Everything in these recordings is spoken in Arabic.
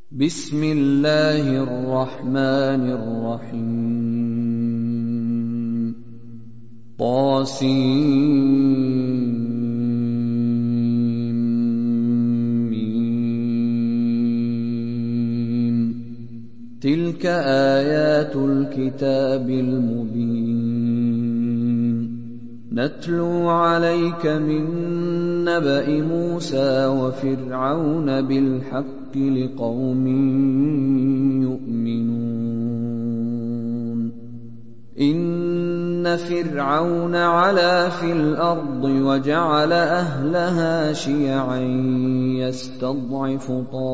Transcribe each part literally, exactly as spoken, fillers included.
بسم الله الرحمن الرحيم طاسيم تلك آيات الكتاب المبين نتلو عليك من نبأ موسى وفرعون بالحق لقوم يؤمنون إن فرعون علا في الأرض وجعل أهلها شيعا يستضعف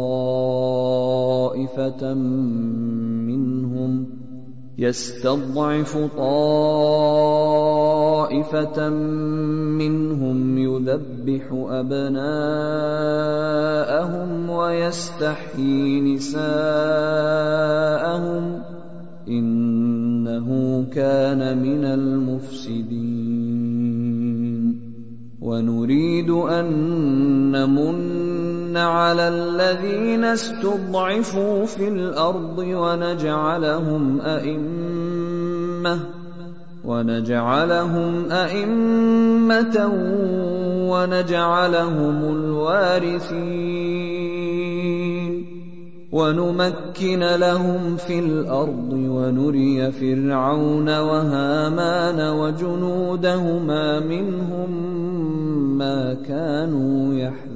طائفة منهم يستضعف طائفة منهم يذبح أبناءهم ويستحيي نساءهم إنه كان من المفسدين ونريد أن نمن على الذين استضعفوا في الأرض ونجعلهم أئمة ونجعلهم أئمة ونجعلهم الوارثين ونمكن لهم في الأرض ونري فرعون وهامان وجنودهما منهم ما كانوا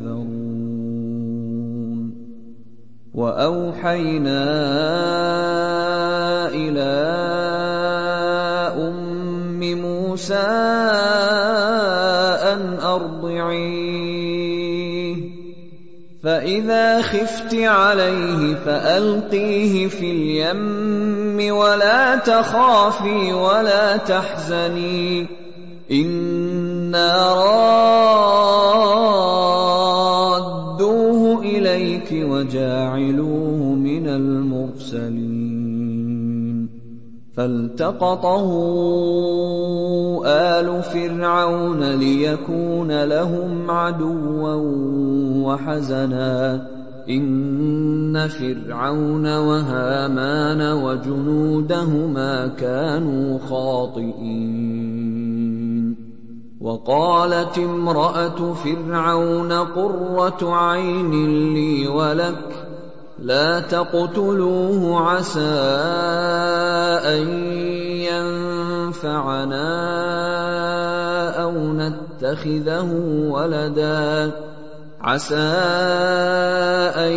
يحذرون وأوحينا إلى أم موسى أن أرضعيه فإذا خفت عليه فألقيه في اليم ولا تخافي ولا تحزني إنا رادوه إليك وجاعلوه من المرسلين فالتقطه آل فرعون ليكون لهم عدوا وحزنا إن فرعون وهامان وجنودهما كانوا خاطئين وقالت امرأة فرعون قرة عين لي ولك لا تقتلوه عسى أن ينفعنا أو نتخذه ولدا عسى أن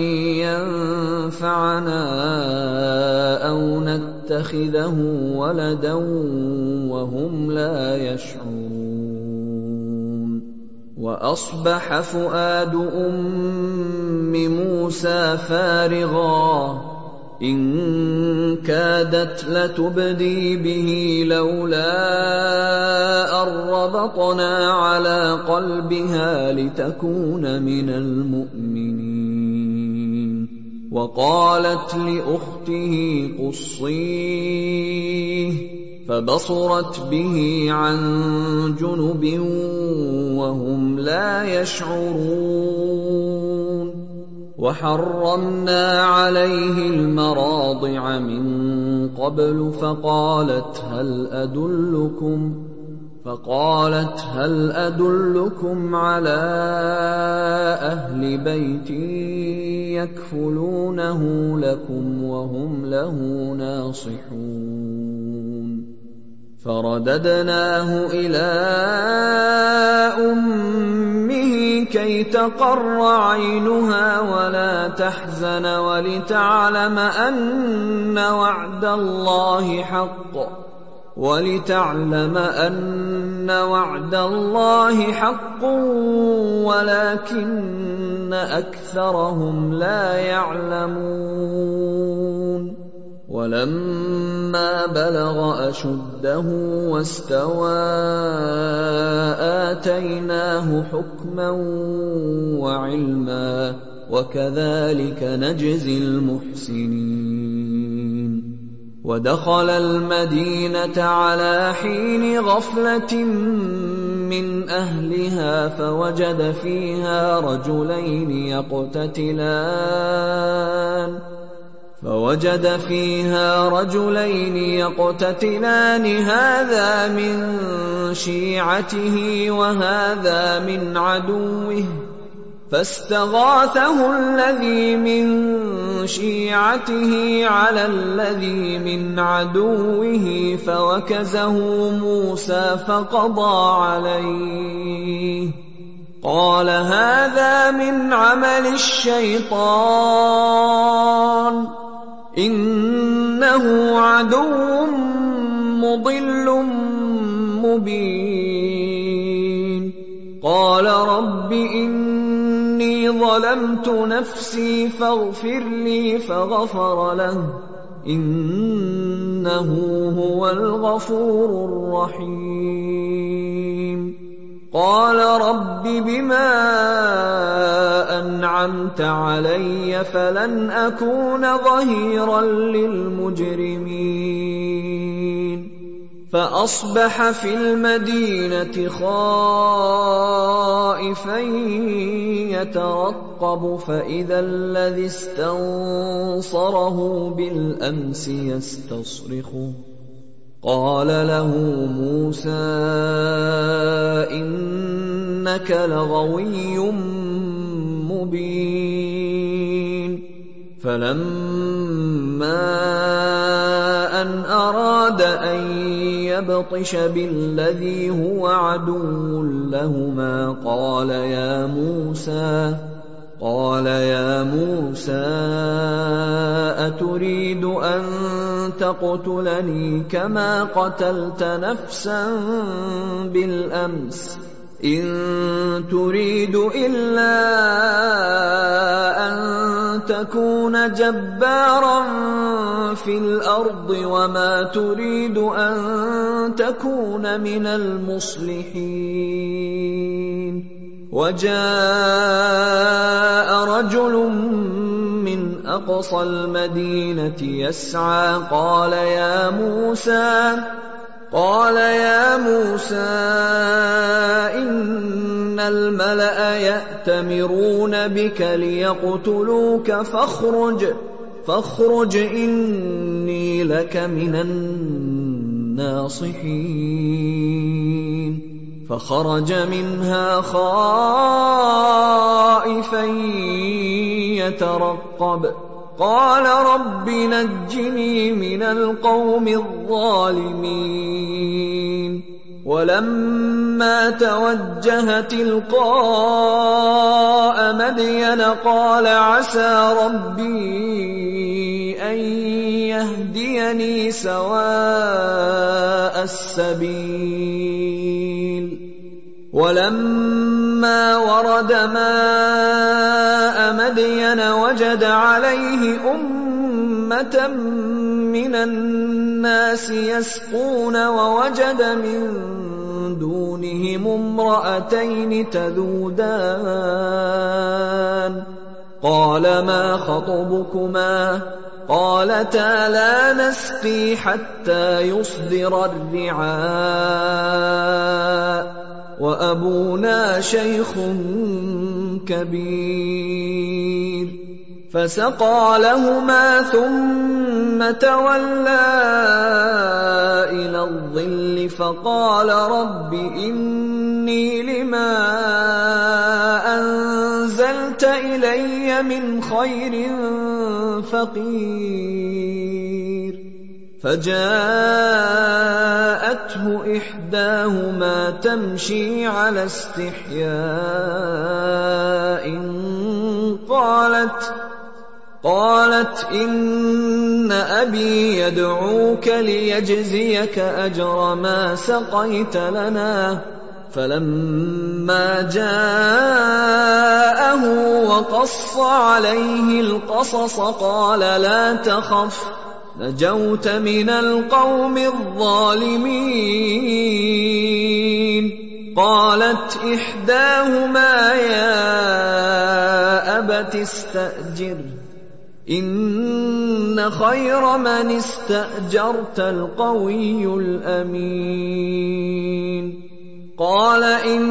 ينفعنا أو نتخذه ولدا وهم لا يشعرون وأصبح فؤاد أم موسى فارغا إن كادت لتبدي به لولا أن ربطنا على قلبها لتكون من المؤمنين وقالت لأخته قصيه فبصرت به عن جنب وهم لا يشعرون وحرمنا عليه المراضع من قبل فقالت هل أدلكم فقالت هل أدلكم على أهل بيت يكفلونه لكم وهم له ناصحون فرددناه إلى أمه كي تقر عينها ولا تحزن ولتعلم أن وعد الله حق ولتعلم أن وعد الله حق ولكن أكثرهم لا يعلمون ولما بلغ أشده واستوى آتيناه حكما وعلما وكذلك نجزي المحسنين ودخل المدينة على حين غفلة من أهلها فوجد فيها رجلين يقتتلان فوجد فيها رجلين يقتتلان هذا من شيعته وهذا من عدوه فاستغاثه الذي من شيعته على الذي من عدوه فوكزه موسى فقضى عليه قال هذا من عمل الشيطان إنه عدو مضل مبين قال رب إني ظلمت نفسي فاغفر لي فغفر له إنه هو الغفور الرحيم قال رب بما أنعمت علي فلن أكون ظهيرا للمجرمين فأصبح في المدينة خائفا يترقب فإذا الذي استنصره بالأمس يستصرخه قال له موسى إنك لغوي مبين فلما أن أراد أن يبطش بالذي هو عدو لهما قال يا موسى قال يا موسى أتريد أن تقتلني كما قتلت نفسا بالأمس إن تريد إلا أن تكون جبارا في الأرض وما تريد أن تكون من المصلحين وجاء رجل من أقصى المدينة يسعى قال يا موسى قال يا موسى إن الملأ يأتمرون بك ليقتلوك فاخرج فاخرج إني لك من الناصحين فخرج منها خائفا يترقب قال رب نجني من القوم الظالمين ولما توجه تلقاء مدين قال عسى ربي أن يهديني سواء السبيل ولما ورد ماء مدين وجد عليه أمة من الناس يسقون ووجد من دونهم امرأتين تذودان قال ما خطبكما قالتا لا نسقي حتى يصدر الرعاء وأبونا شيخ كبير فسقى لهما ثم تولى إلى الظل فقال رب إني لما أنزلت إلي من خير فقير فجاءته إحداهما تمشي على استحياء قالت قالت إن أبي يدعوك ليجزيك أجر ما سقيت لنا فلما جاءه وقص عليه القصص قال لا تخف نجوت من القوم الظالمين قالت إحداهما يا أبت استأجر إن خير من استأجرت القوي الأمين قال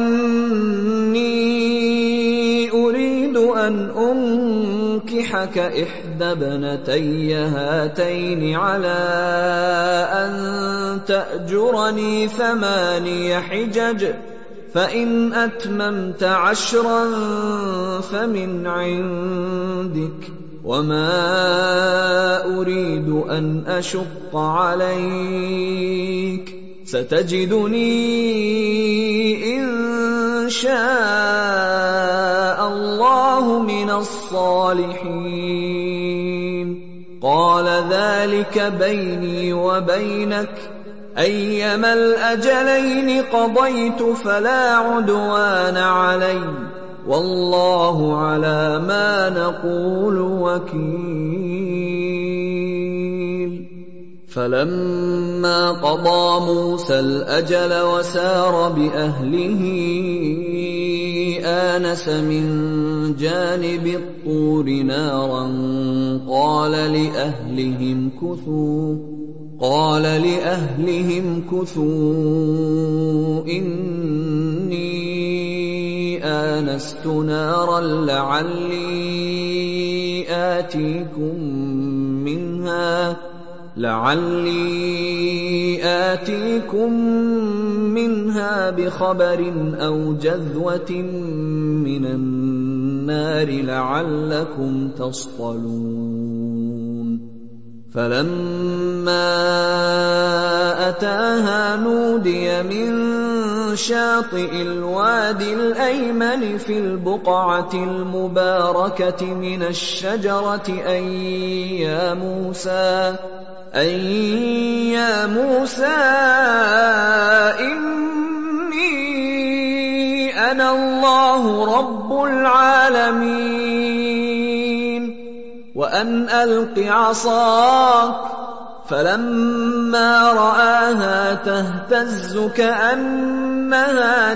إني أريد أن أنكحك إحدى ابنتي هاتين على أن تأجرني ثماني حجج فإن أتممت عشرا فمن عندك وما أريد أن أشق عليك ستجدني إن شاء الله من الصالحين قال ذلك بيني وبينك أيما الأجلين قضيت فلا عدوان علي والله على ما نقول وكيل فلما قضى موسى الأجل وسار بأهله آنس من جانب الطور نارا قال لأهلهم كثوا قال لأهلهم كثوا إني آنست نارا لعلي آتيكم منها لعلي آتيكم منها بخبر أو جذوة من النار لعلكم تصطلون فلما أتاها نودي من شاطئ الوادي الأيمن في البقعة المباركة من الشجرة أن يا موسى أن يا موسى إني أنا الله رب العالمين وأن ألق عصاك فلما رآها تهتز كأنها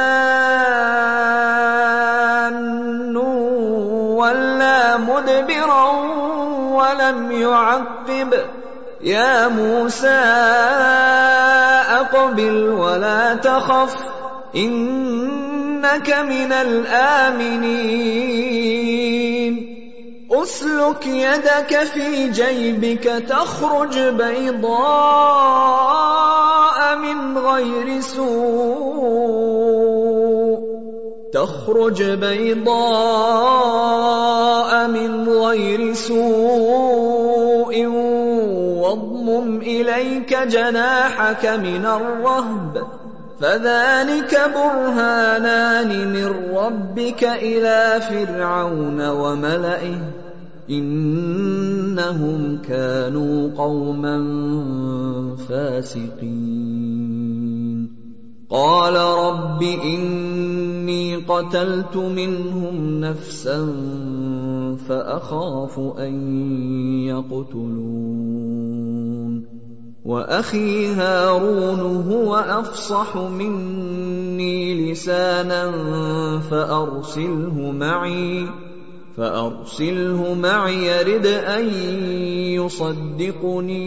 جان ولا مدبرا ولم يعقب يا موسى أقبل ولا تخف إنك من الآمنين أسلك يدك في جيبك تخرج بيضاء من غير سوء تخرج بيضاء من غير سوء واضمم إليك جناحك من الرهب فذلك برهانان من ربك إلى فرعون وملئه إنهم كانوا قوما فاسقين قال رب إني قتلت منهم نفسا فأخاف أن يقتلون وأخي هارون هو أفصح مني لسانا فأرسله معي فأرسله معي يرد أن يصدقني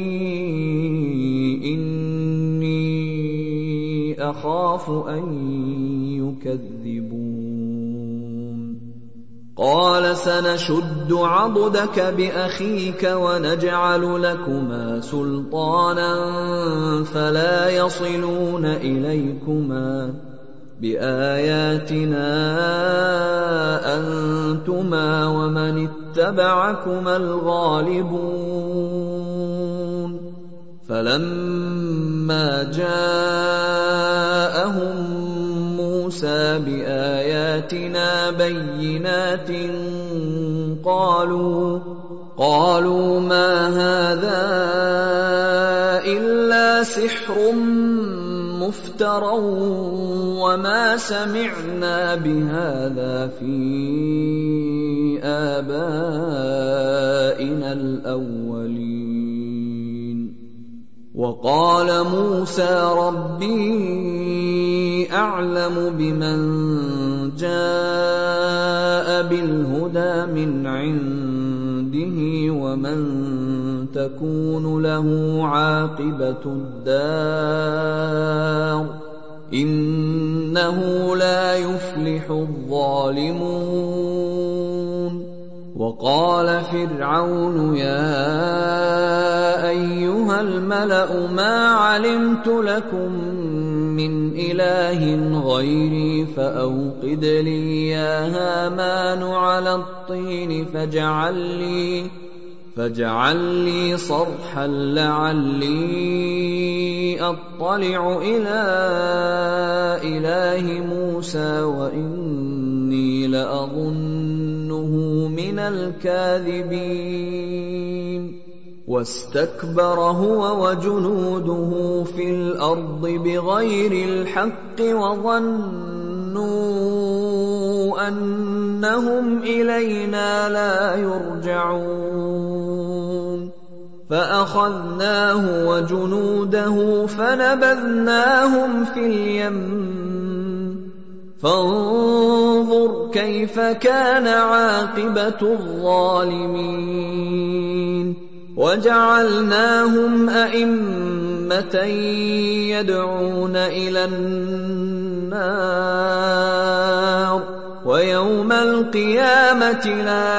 إني أخاف أن يكذبون قال سنشد عضدك بأخيك ونجعل لكما سلطانا فلا يصلون إليكما بآياتنا أنتما ومن اتبعكما الغالبون فلما جاءهم موسى بآياتنا بينات قالوا قالوا ما هذا إلا سحر مفترى وما سمعنا بهذا في آبائنا الأولين وقال موسى ربي أعلم بمن جاء بالهدى من عنده ومن تكون له عاقبة الدار إنه لا يفلح الظالمون. وقال فرعون يا أيها الملأ ما علمت لكم من إله غيري فأوقد لي يا هامان على الطين فاجعل لي فاجعل لي صرحا لعلي أطلع إلى إله موسى وإني لأظنه من الكاذبين. واستكبر هو وجنوده في الأرض بغير الحق وظنوا أنهم إلينا لا يرجعون. فأخذناه وجنوده فنبذناهم في اليم فانظر كيف كان عاقبة الظالمين. وجعلناهم أئمة يدعون إلى النار ويوم القيامة لا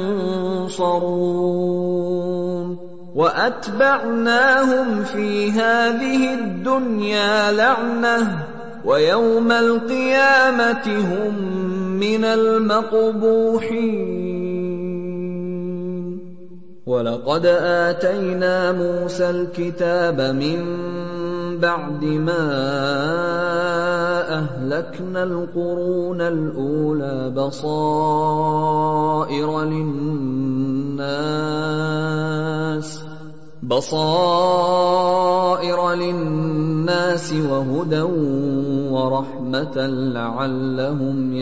ينصرون. وأتبعناهم في هذه الدنيا لعنة ويوم القيامة هم من المقبوحين. ولقد آتينا موسى الكتاب من بعد ما أهلكنا القرون الأولى بصائر للناس بصائر للناس وهدى ورحمة لعلهم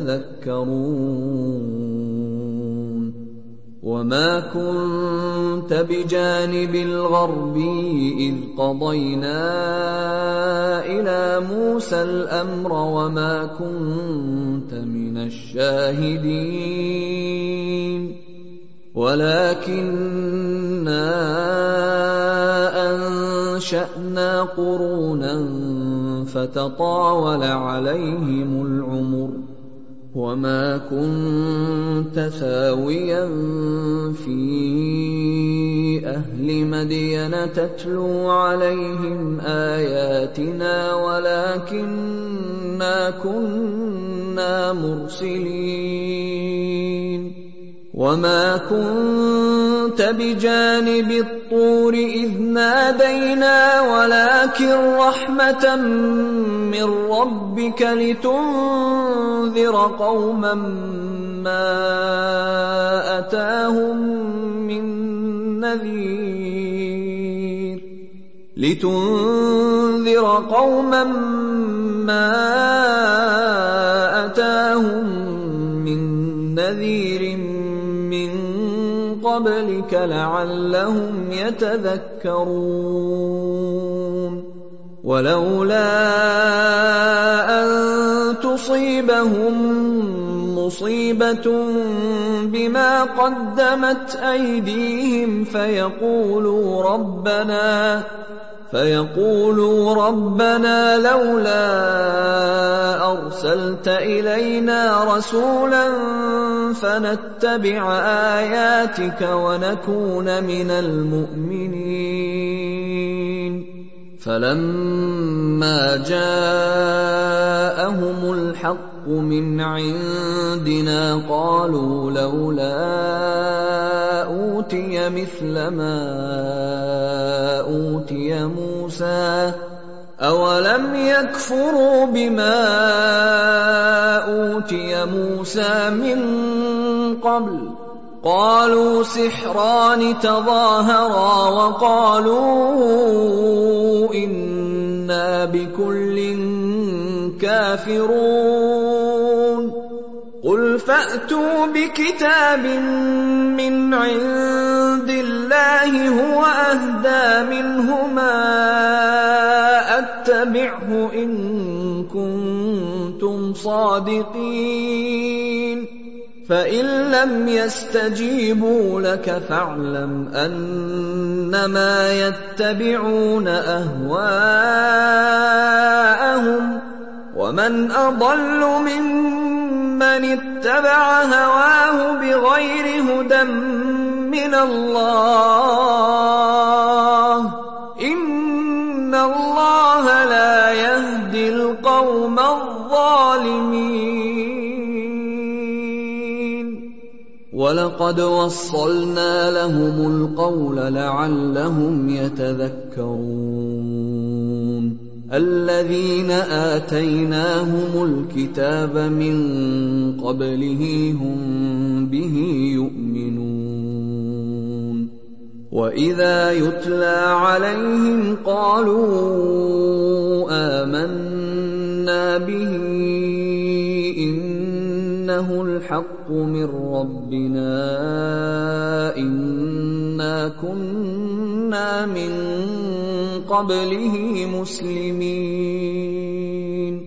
يتذكرون. وما كنت بجانب الغربي إذ قضينا إلى موسى الأمر وما كنت من الشاهدين ولكننا أنشأنا قرونا فتطاول عليهم العمر وما كنت ثاويا في أهل مدين تتلو عليهم آياتنا ولكننا كنا مرسلين. وما كنت بجانب الطور إذ نادينا ولكن رحمة من ربك لتنذر قوما ما أتاهم من نذير لتنذر قوما ما أتاهم من نذير قبلك لعلهم يتذكرون. ولولا أن تصيبهم مصيبة بما قدمت أيديهم فيقولوا ربنا فيقولوا ربنا لولا أرسلت إلينا رسولا فنتبع آياتك ونكون من المؤمنين. فلما جاءهم الحق من عندنا قالوا لولا أوتي مثل ما أوتي موسى أولم يكفروا بما أوتي موسى من قبل قالوا سحران تظاهرا وقالوا إنا بكل كافرون. قل فأتوا بكتاب من عند الله هو أهدى منهما أتبعه إن كنتم صادقين. فإن لم يستجيبوا لك فاعلم أنما يتبعون أهواءهم ومن أضل ممن اتبع هواه بغير هدى من الله إن الله لا يهدي القوم الظالمين. ولقد وصلنا لهم القول لعلهم يتذكرون الذين آتيناهم الكتاب من قبله هم به يؤمنون وإذا يتلى عليهم قالوا آمنا به إنه الحق من ربنا إنا كنا من قبله مسلمين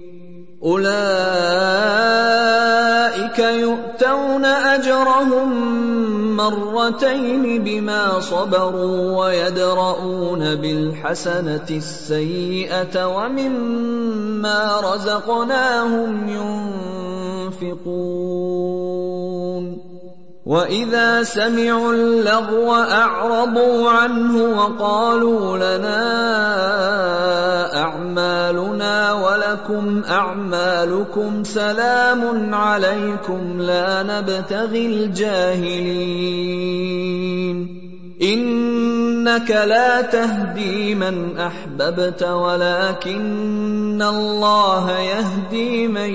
أولئك يؤتون أجرهم مرتين بما صبروا ويدرؤون بالحسنة السيئة ومما رزقناهم ينفقون وإذا سمعوا اللغو أعرضوا عنه وقالوا لنا أعمالنا ولكم أعمالكم سلام عليكم لا نبتغي الجاهلين إنك لا تهدي من أحببت ولكن الله يهدي من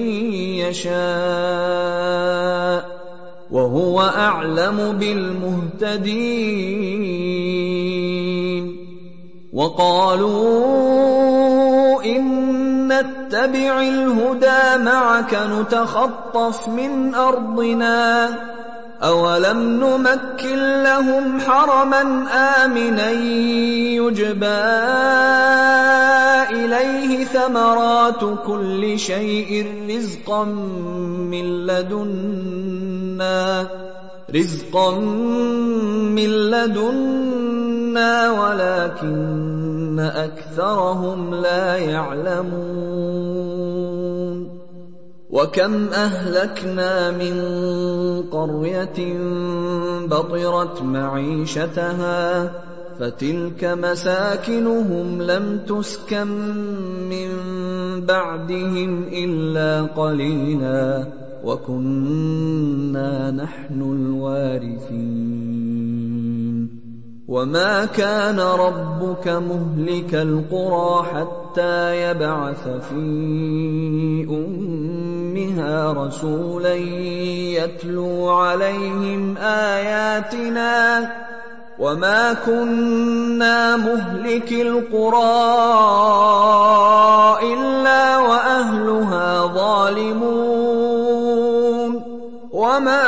يشاء وهو أعلم بالمهتدين وقالوا إن نتبع الهدى معك نتخطف من أرضنا أولم نمكن لهم حرما آمنا يجبى إليه ثمرات كل شيء رزقا من لدنا رزقا من لدنا ولكن أكثرهم لا يعلمون وكم أهلكنا من قرية بطرت معيشتها فتلك مساكنهم لم تسكن من بعدهم إلا قليلا وكنا نحن الوارثين وما كان ربك مهلك القرى حتى يبعث في أمها رسولا يتلو عليهم آياتنا وما كنا مهلك القرى إلا وأهلها ظالمون وما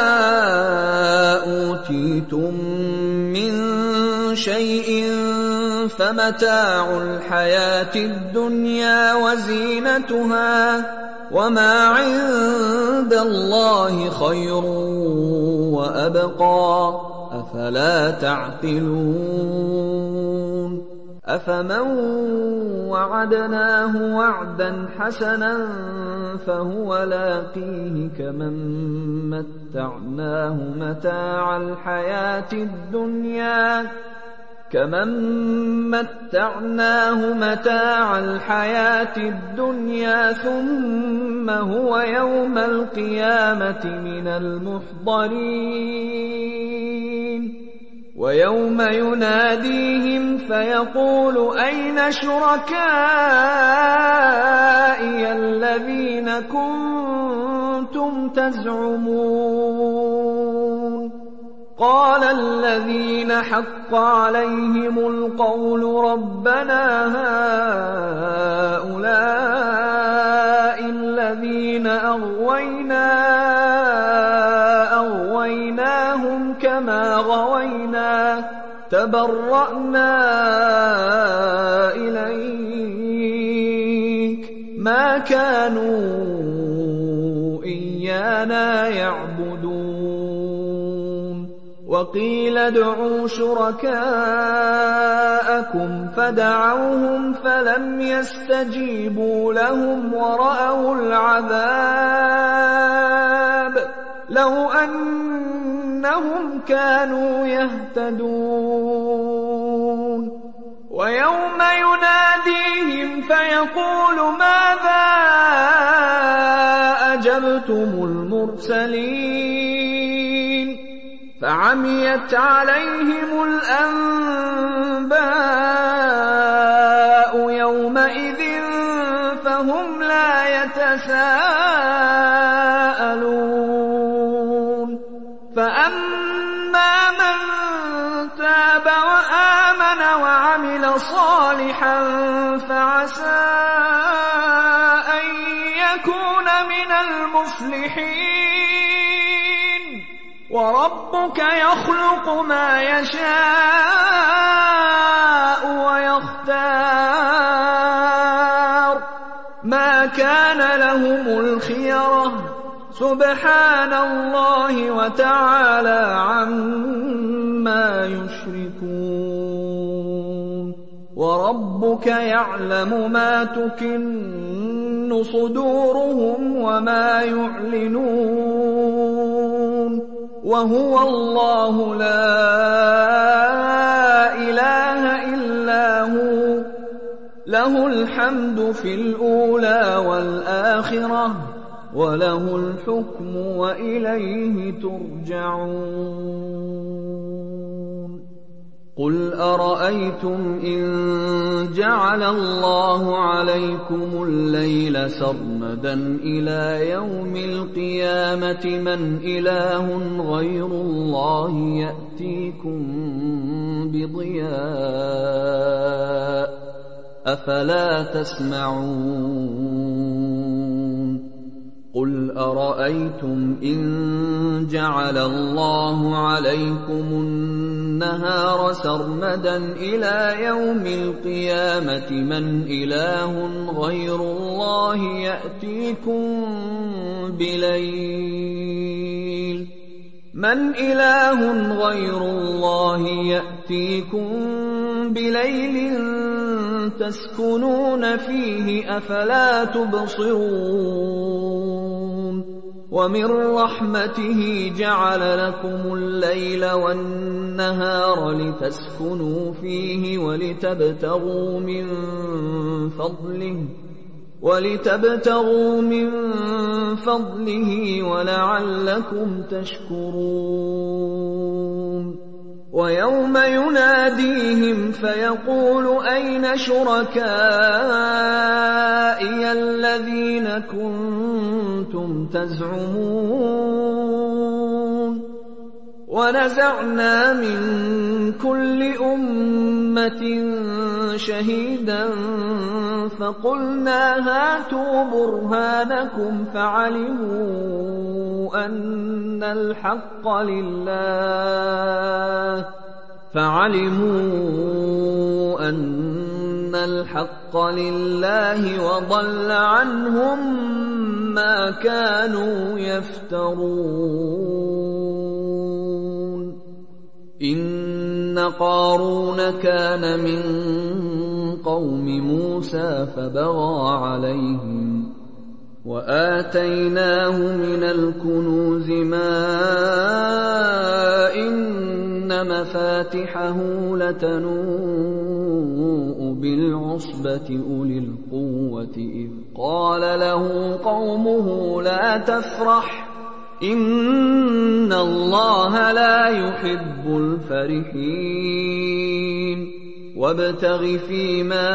أوتيتم من شيء فمتاع الحياة الدنيا وزينتها وما عند الله خير وأبقى أفلا تعقلون أفمن وعدناه وعدا حسنا فهو لاقيه كمن متعناه متاع الحياة الدنيا كمن متعناه متاع الحياة الدنيا ثم هو يوم القيامة من المحضرين ويوم يناديهم فيقول أين شركائي الذين كنتم تزعمون قال الذين حق عليهم القول ربنا هؤلاء الذين أغوينا أغويناهم كما غوينا تبرأنا إليك ما كانوا إيانا يعبدون وقيل ادعوا شركاءكم فدعوهم فلم يستجيبوا لهم ورأوا العذاب لو أنهم كانوا يهتدون ويوم يناديهم فيقول ماذا أجبتم المرسلين فعميت عليهم الأنباء يومئذ فهم لا يتساءلون فأما من تاب وآمن وعمل صالحا فعسى أن يكون من المفلحين وربك يخلق ما يشاء ويختار ما كان لهم الخيرة سبحان الله وتعالى عما يشركون وربك يعلم ما تكن صدورهم وما يعلنون وهو الله لا إله إلا هو له الحمد في الأولى والآخرة وله الحكم وإليه ترجعون قل أرأيتم إن جعل الله عليكم الليل سرمدا إلى يوم القيامة من إله غير الله يأتيكم بضياء أفلا تسمعون قل أرأيتم إن جعل الله عليكم النهار سرمدا إلى يوم القيامة من إله غير الله يأتيكم بليل من إله غير الله يأتيكم بليل تسكنون فيه أفلا تبصرون ومن رحمته جعل لكم الليل والنهار لتسكنوا فيه ولتبتغوا من فضله ولتبتغوا من فضله ولعلكم تشكرون ويوم يناديهم فيقول أين شركائي الذين كنتم تزعمون ونزعنا من كل أمة شهيدا فقلنا هاتوا برهانكم فعلموا أن الحق لله فعلموا أن الحق لله وضل عنهم ما كانوا يفترون إن قارون كان من قوم موسى فبغى عليهم وآتيناه من الكنوز ما إن مفاتحه لتنوء بالعصبة أولي القوة إذ قال له قومه لا تفرح إن الله لا يحب الفرحين وابتغ فيما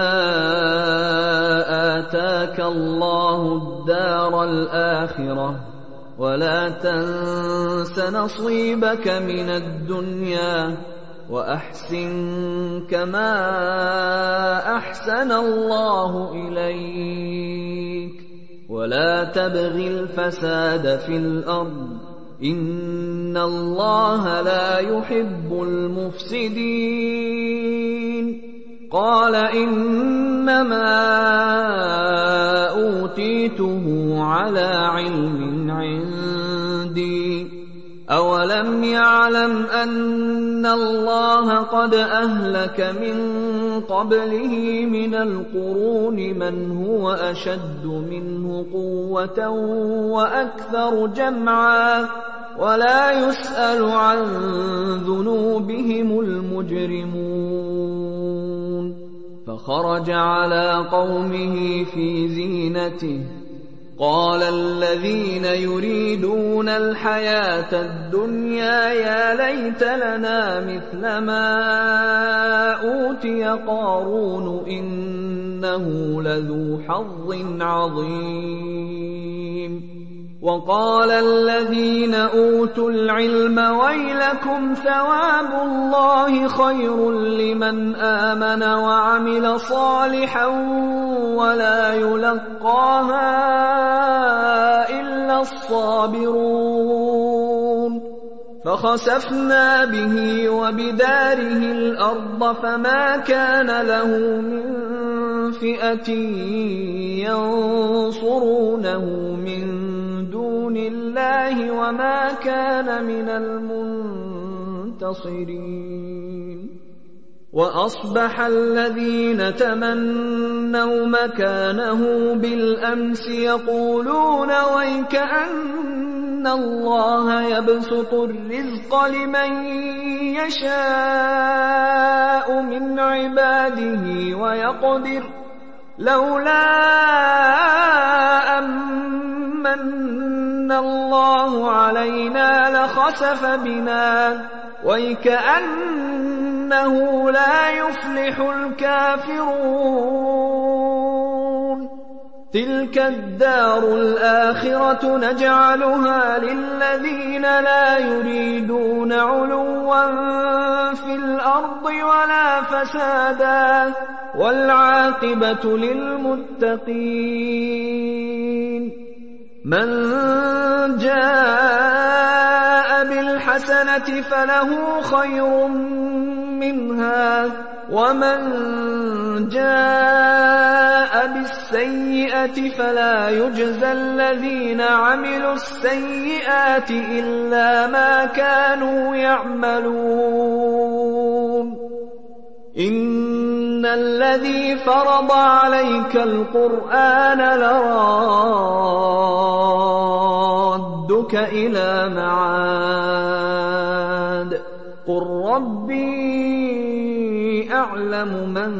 آتاك الله الدار الآخرة ولا تنس نصيبك من الدنيا وأحسن كما أحسن الله إليك ولا تبغ الفساد في الأرض إن الله لا يحب المفسدين قال إنما أوتيته على علم أَوَلَمْ يَعْلَمْ أَنَّ اللَّهَ قَدْ أَهْلَكَ مِن قَبْلِهِ مِنَ الْقُرُونِ مَنْ هُوَ أَشَدُّ مِنْهُ قُوَّةً وَأَكْثَرُ جَمْعًا وَلَا يُسْأَلُ عَن ذُنُوبِهِمُ الْمُجْرِمُونَ فَخَرَجَ عَلَىٰ قَوْمِهِ فِي زِينَتِهِ قَالَ الَّذِينَ يُرِيدُونَ الْحَيَاةَ الدُّنْيَا يَا لَيْتَ لَنَا مِثْلَ مَا أُوتِيَ قَارُونُ إِنَّهُ لَذُو حَظٍّ عَظِيمٍ وَقَالَ الَّذِينَ أُوتُوا الْعِلْمَ وَيْلَكُمْ ثَوَابُ اللَّهِ خَيْرٌ لِّمَنْ آمَنَ وَعَمِلَ صَالِحًا وَلَا يُلَقَّاهَا إِلَّا الصَّابِرُونَ فَخَسَفْنَا بِهِ وَبِدَارِهِ الْأَرْضَ فَمَا كَانَ لَهُ مِن فِئَةٍ يَنصُرُونَهُ مِن دُونِ اللَّهِ وَمَا كَانَ مِنَ الْمُنتَصِرِينَ وَأَصْبَحَ الَّذِينَ تَمَنَّوْا مَكَانَهُ بِالْأَمْسِ يَقُولُونَ وَيْكَأَنَّ اللَّهَ يَبْسُطُ الرِّزْقَ لِمَن يَشَاءُ مِنْ عِبَادِهِ وَيَقْدِرُ لَوْلَا أَمَّنَّ اللَّهُ عَلَيْنَا لَخَسَفَ بِنَا وَيْكَأَنَّهُ لَا يُفْلِحُ الْكَافِرُونَ تِلْكَ الدَّارُ الْآخِرَةُ نَجْعَلُهَا لِلَّذِينَ لا يُرِيدُونَ عُلُوًّا فِي الْأَرْضِ وَلَا فَسَادًا وَالْعَاقِبَةُ لِلْمُتَّقِينَ مَن جَاءَ بِالْحَسَنَةِ فَلَهُ خَيْرٌ مِّنْهَا وَمَن جَاءَ بِالسَّيِّئَةِ فَلَا يُجْزَى الَّذِينَ عَمِلُوا السَّيِّئَاتِ إِلَّا مَا كَانُوا يَعْمَلُونَ إِنَّ الَّذِي فَرَضَ عَلَيْكَ الْقُرْآنَ لَرَادُّكَ إِلَىٰ مَعَادٍ قُل رَّبِّي أَعْلَمُ مَن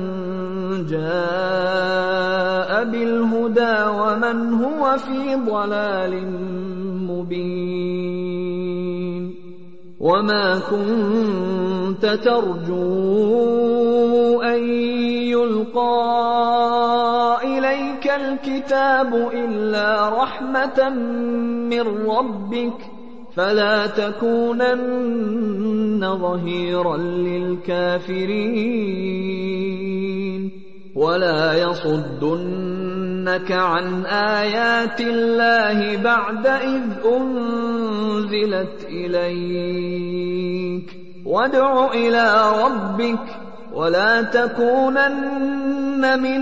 جَاءَ بِالْهُدَىٰ وَمَنْ هُوَ فِي ضَلَالٍ مُّبِينٍ وَمَا كُنتَ تَرْجُو أَن يُلْقَىٰ إِلَيْكَ الْكِتَابُ إِلَّا رَحْمَةً مِّن رَّبِّكَ فَلَا تَكُونَنَّ ظَهِيرًا لِّلْكَافِرِينَ وَلَا يَصُدُّنَّكَ عَنْ آيَاتِ اللَّهِ بَعْدَ إِذْ أُنزِلَتْ إِلَيْكَ وَادْعُ إِلَىٰ رَبِّكَ وَلَا تَكُونَنَّ مِنَ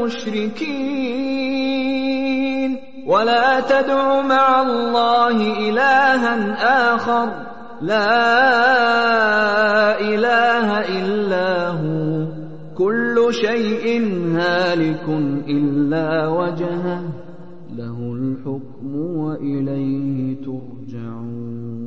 الْمُشْرِكِينَ وَلَا تَدْعُ مَعَ اللَّهِ إِلَٰهًا آخَرَ لَا إِلَٰهَ إِلَّا هُوَ كُلُّ شَيْءٍ هَالِكٌ إِلَّا وَجْهَهُ لَهُ الْحُكْمُ وَإِلَيْهِ تُرْجَعُونَ